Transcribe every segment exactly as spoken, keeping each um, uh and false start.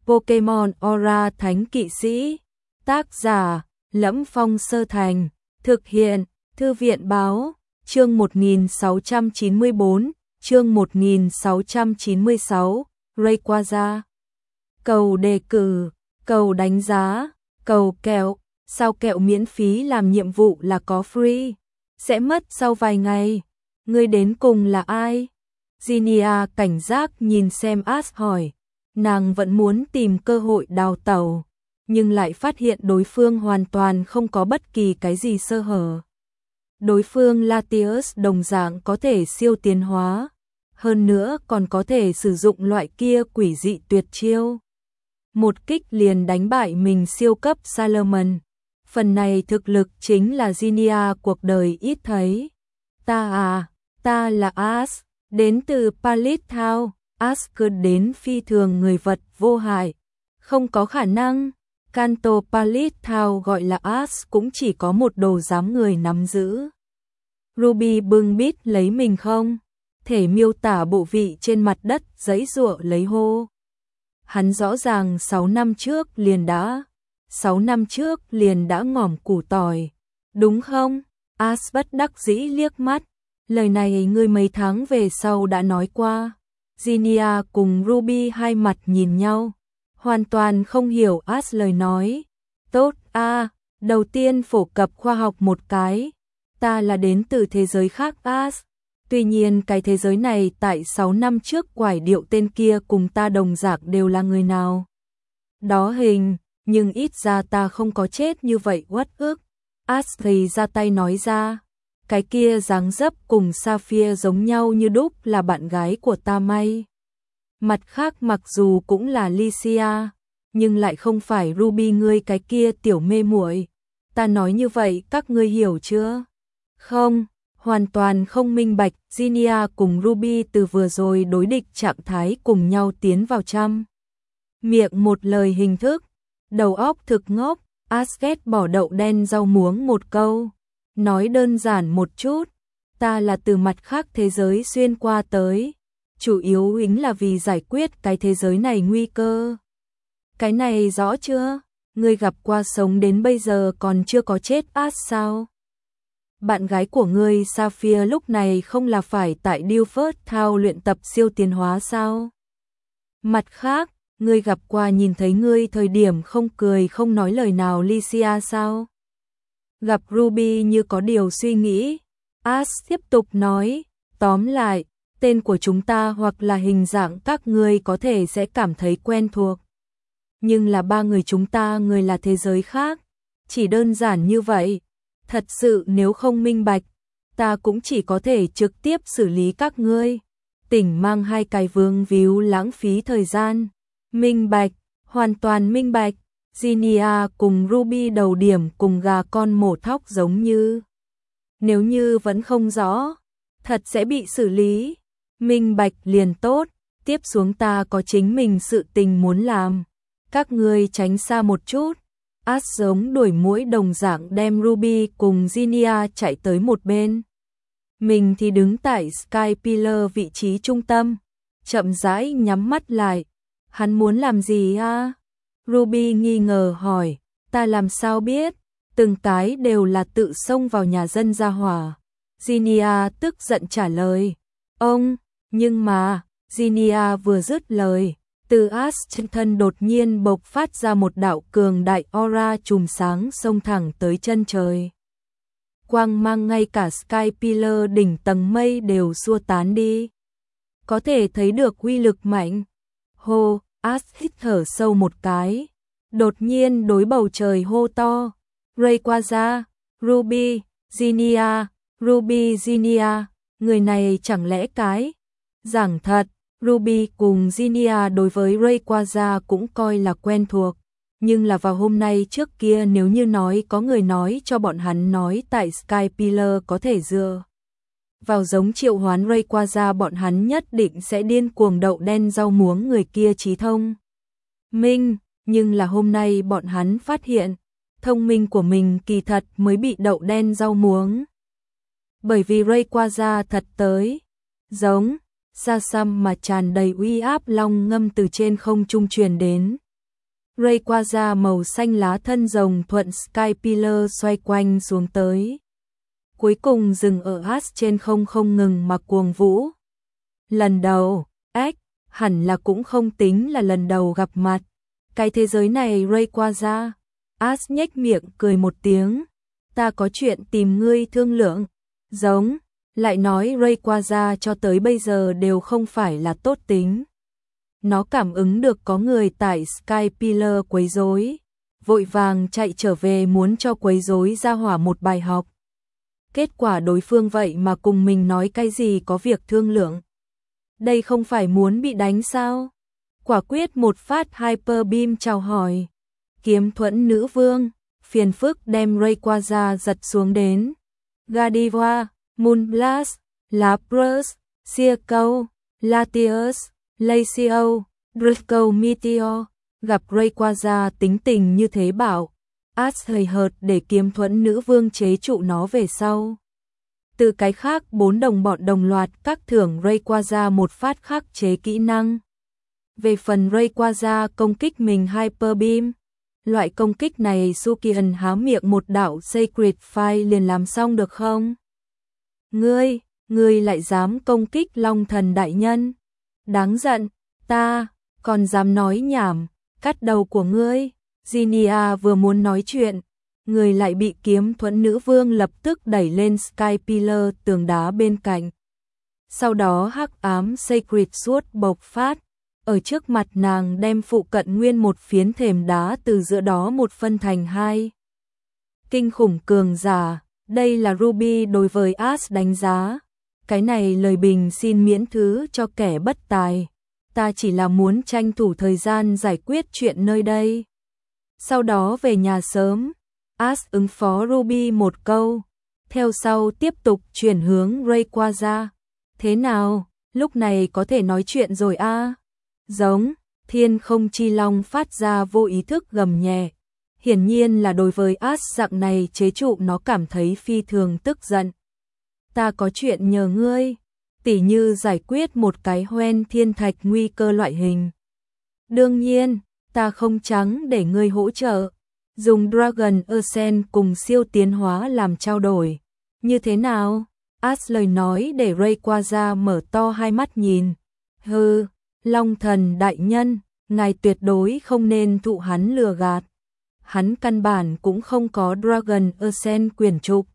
Pokemon Aura Thánh Kỵ Sĩ. Tác giả: Lẫm Phong Sơ Thành. Thực hiện: Thư viện báo. Chương một nghìn sáu trăm chín mươi bốn, chương một nghìn sáu trăm chín mươi sáu, Rayquaza. Cầu đề cử, cầu đánh giá, cầu kẹo, sao kẹo miễn phí làm nhiệm vụ là có free, sẽ mất sau vài ngày. Ngươi đến cùng là ai? Zinnia cảnh giác nhìn xem Ash hỏi. Nàng vẫn muốn tìm cơ hội đào tẩu, nhưng lại phát hiện đối phương hoàn toàn không có bất kỳ cái gì sơ hở. Đối phương Latios đồng dạng có thể siêu tiến hóa, hơn nữa còn có thể sử dụng loại kia quỷ dị tuyệt chiêu. Một kích liền đánh bại mình siêu cấp Salamence. Phần này thực lực chính là Zinnia cuộc đời ít thấy. Ta à, ta là Ash, đến từ Pallet Town. Ash cứ đến phi thường người vật vô hại. Không có khả năng, Kanto Pallet Town gọi là Ash cũng chỉ có một đồ giám người nắm giữ. Ruby bưng bít lấy mình không thể miêu tả bộ vị trên mặt đất giãy giụa lấy hô. Hắn rõ ràng sáu năm trước liền đã, sáu năm trước liền đã ngỏm củ tỏi, đúng không? Ash bất đắc dĩ liếc mắt, lời này ngươi mấy tháng về sau đã nói qua. Zinnia cùng Ruby hai mặt nhìn nhau, hoàn toàn không hiểu Ash lời nói. Tốt a, à, đầu tiên phổ cập khoa học một cái. Ta là đến từ thế giới khác Ash. Tuy nhiên cái thế giới này tại sáu năm trước quải điệu tên kia cùng ta đồng dạng đều là người nào đó hình, nhưng ít ra ta không có chết như vậy uất ức. Ash thì ra tay nói ra, cái kia dáng dấp cùng Sapphire giống nhau như đúc là bạn gái của ta may. Mặt khác mặc dù cũng là Lycia, nhưng lại không phải Ruby ngươi cái kia tiểu mê muội. Ta nói như vậy các ngươi hiểu chưa? Không, hoàn toàn không minh bạch. Zinnia cùng Ruby từ vừa rồi đối địch trạng thái cùng nhau tiến vào trăm. Miệng một lời hình thức, đầu óc thực ngốc. Ash ghét bỏ đậu đen rau muống một câu. Nói đơn giản một chút, ta là từ mặt khác thế giới xuyên qua tới, chủ yếu ính là vì giải quyết cái thế giới này nguy cơ. Cái này rõ chưa? Ngươi gặp qua sống đến bây giờ còn chưa có chết Ash sao? Bạn gái của ngươi Sapphire lúc này không là phải tại Dilford Town luyện tập siêu tiến hóa sao? Mặt khác, ngươi gặp qua nhìn thấy ngươi thời điểm không cười không nói lời nào Lycia sao? Gặp Ruby như có điều suy nghĩ, Ash tiếp tục nói, tóm lại, tên của chúng ta hoặc là hình dạng các ngươi có thể sẽ cảm thấy quen thuộc. Nhưng là ba người chúng ta người là thế giới khác, chỉ đơn giản như vậy. Thật sự nếu không minh bạch, ta cũng chỉ có thể trực tiếp xử lý các ngươi. Tỉnh mang hai cái vương víu lãng phí thời gian. Minh bạch, hoàn toàn minh bạch. Zinnia cùng Ruby đầu điểm cùng gà con mổ thóc giống như. Nếu như vẫn không rõ, thật sẽ bị xử lý. Minh bạch liền tốt, tiếp xuống ta có chính mình sự tình muốn làm. Các ngươi tránh xa một chút. Ash giống đuổi muỗi đồng dạng đem Ruby cùng Zinnia chạy tới một bên. Mình thì đứng tại Sky Pillar vị trí trung tâm, chậm rãi nhắm mắt lại. Hắn muốn làm gì a? Ruby nghi ngờ hỏi, ta làm sao biết, từng cái đều là tự xông vào nhà dân ra hỏa. Zinnia tức giận trả lời, ông, nhưng mà, Zinnia vừa dứt lời, từ Ash trên thân đột nhiên bộc phát ra một đạo cường đại aura chùm sáng xông thẳng tới chân trời. Quang mang ngay cả Sky Pillar đỉnh tầng mây đều xua tán đi. Có thể thấy được uy lực mạnh. Hô, Ash hít thở sâu một cái. Đột nhiên đối bầu trời hô to. Rayquaza, Ruby, Zinnia, Ruby Zinnia, người này chẳng lẽ cái. Giảng thật, Ruby cùng Zinnia đối với Rayquaza cũng coi là quen thuộc. Nhưng là vào hôm nay trước kia nếu như nói có người nói cho bọn hắn nói tại Sky Pillar có thể dựa vào giống triệu hoán Rayquaza bọn hắn nhất định sẽ điên cuồng đậu đen rau muống người kia trí thông minh, nhưng là hôm nay bọn hắn phát hiện, thông minh của mình kỳ thật mới bị đậu đen rau muống. Bởi vì Rayquaza thật tới, giống, xa xăm mà tràn đầy uy áp long ngâm từ trên không trung truyền đến, Rayquaza màu xanh lá thân rồng thuận Skypillar xoay quanh xuống tới. Cuối cùng dừng ở Ash trên không không ngừng mà cuồng vũ. Lần đầu, ếch, hẳn là cũng không tính là lần đầu gặp mặt. Cái thế giới này Rayquaza. Ash nhếch miệng cười một tiếng. Ta có chuyện tìm ngươi thương lượng. Giống, lại nói Rayquaza cho tới bây giờ đều không phải là tốt tính. Nó cảm ứng được có người tại Skypillar quấy rối, vội vàng chạy trở về muốn cho quấy rối ra hỏa một bài học. Kết quả đối phương vậy mà cùng mình nói cái gì có việc thương lượng. Đây không phải muốn bị đánh sao? Quả quyết một phát Hyper Beam chào hỏi. Kiếm thuẫn nữ vương, phiền phức đem Rayquaza giật xuống đến. Gardevoir, Moonblast, Lapras, Circle, Latios, Lacio, Draco Meteor, gặp Rayquaza tính tình như thế bảo. Ash hời hợt để kiếm thuẫn nữ vương chế trụ nó về sau. Từ cái khác bốn đồng bọn đồng loạt các thưởng Rayquaza một phát khắc chế kỹ năng. Về phần Rayquaza công kích mình Hyper Beam. Loại công kích này Sukian há miệng một đạo Sacred Fire liền làm xong được không? Ngươi, ngươi lại dám công kích Long Thần đại nhân. Đáng giận, ta, còn dám nói nhảm, cắt đầu của ngươi. Zinnia vừa muốn nói chuyện, người lại bị kiếm thuẫn nữ vương lập tức đẩy lên Skypillar tường đá bên cạnh. Sau đó hắc ám Sacred Sword bộc phát, ở trước mặt nàng đem phụ cận nguyên một phiến thềm đá từ giữa đó một phân thành hai. Kinh khủng cường giả, đây là Ruby đối với Ash đánh giá. Cái này lời bình xin miễn thứ cho kẻ bất tài. Ta chỉ là muốn tranh thủ thời gian giải quyết chuyện nơi đây. Sau đó về nhà sớm, Ash ứng phó Ruby một câu. Theo sau tiếp tục chuyển hướng Rayquaza. Thế nào, lúc này có thể nói chuyện rồi a? À? Giống, thiên không chi long phát ra vô ý thức gầm nhẹ. Hiển nhiên là đối với Ash dạng này chế trụ nó cảm thấy phi thường tức giận. Ta có chuyện nhờ ngươi, tỉ như giải quyết một cái hoen thiên thạch nguy cơ loại hình. Đương nhiên, ta không trắng để ngươi hỗ trợ. Dùng Dragon Ascent cùng siêu tiến hóa làm trao đổi. Như thế nào? Ash lời nói để Rayquaza mở to hai mắt nhìn. Hừ, Long Thần đại nhân, ngài tuyệt đối không nên thụ hắn lừa gạt. Hắn căn bản cũng không có Dragon Ascent quyền trục.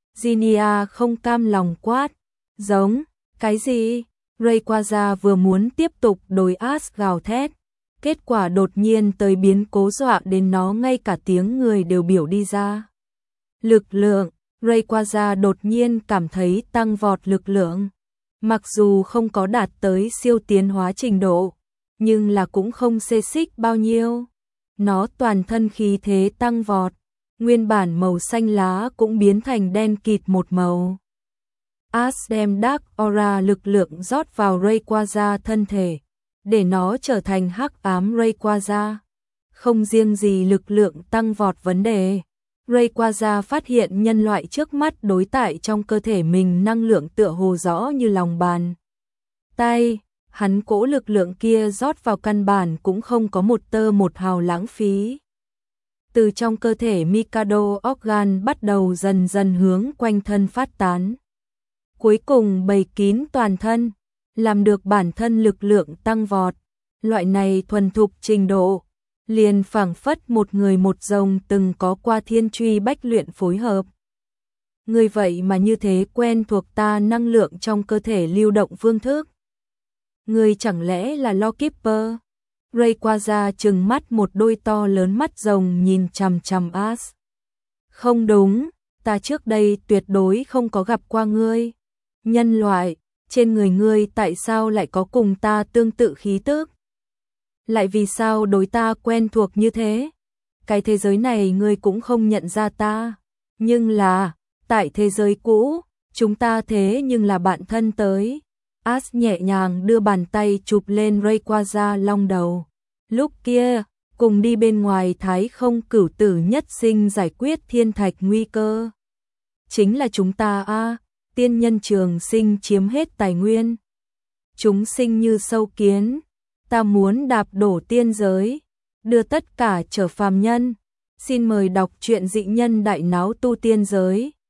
Zinnia không cam lòng quát. Giống, cái gì? Rayquaza vừa muốn tiếp tục đối Ash gào thét. Kết quả đột nhiên tới biến cố dọa đến nó ngay cả tiếng người đều biểu đi ra. Lực lượng, Rayquaza đột nhiên cảm thấy tăng vọt lực lượng. Mặc dù không có đạt tới siêu tiến hóa trình độ, nhưng là cũng không xê xích bao nhiêu. Nó toàn thân khí thế tăng vọt, nguyên bản màu xanh lá cũng biến thành đen kịt một màu. Ash đem Dark Aura lực lượng rót vào Rayquaza thân thể, để nó trở thành hắc ám Rayquaza. Không riêng gì lực lượng tăng vọt vấn đề, Rayquaza phát hiện nhân loại trước mắt đối tại trong cơ thể mình năng lượng tựa hồ rõ như lòng bàn tay. Hắn cỗ lực lượng kia rót vào căn bản cũng không có một tơ một hào lãng phí. Từ trong cơ thể Mikado Organ bắt đầu dần dần hướng quanh thân phát tán. Cuối cùng bày kín toàn thân, làm được bản thân lực lượng tăng vọt. Loại này thuần thục trình độ, liền phảng phất một người một rồng từng có qua thiên truy bách luyện phối hợp. Người vậy mà như thế quen thuộc ta năng lượng trong cơ thể lưu động phương thức. Người chẳng lẽ là Lawkeeper? Rayquaza trừng mắt một đôi to lớn mắt rồng nhìn chằm chằm Ash. Không đúng, ta trước đây tuyệt đối không có gặp qua ngươi. Nhân loại, trên người ngươi tại sao lại có cùng ta tương tự khí tức? Lại vì sao đối ta quen thuộc như thế? Cái thế giới này ngươi cũng không nhận ra ta. Nhưng là, tại thế giới cũ, chúng ta thế nhưng là bạn thân tới. Ash nhẹ nhàng đưa bàn tay chụp lên Rayquaza long đầu. Lúc kia, cùng đi bên ngoài thái không cửu tử nhất sinh giải quyết thiên thạch nguy cơ. Chính là chúng ta a, tiên nhân trường sinh chiếm hết tài nguyên. Chúng sinh như sâu kiến, ta muốn đạp đổ tiên giới. đưa tất cả trở phàm nhân. Xin mời đọc truyện Dị nhân đại náo tu tiên giới.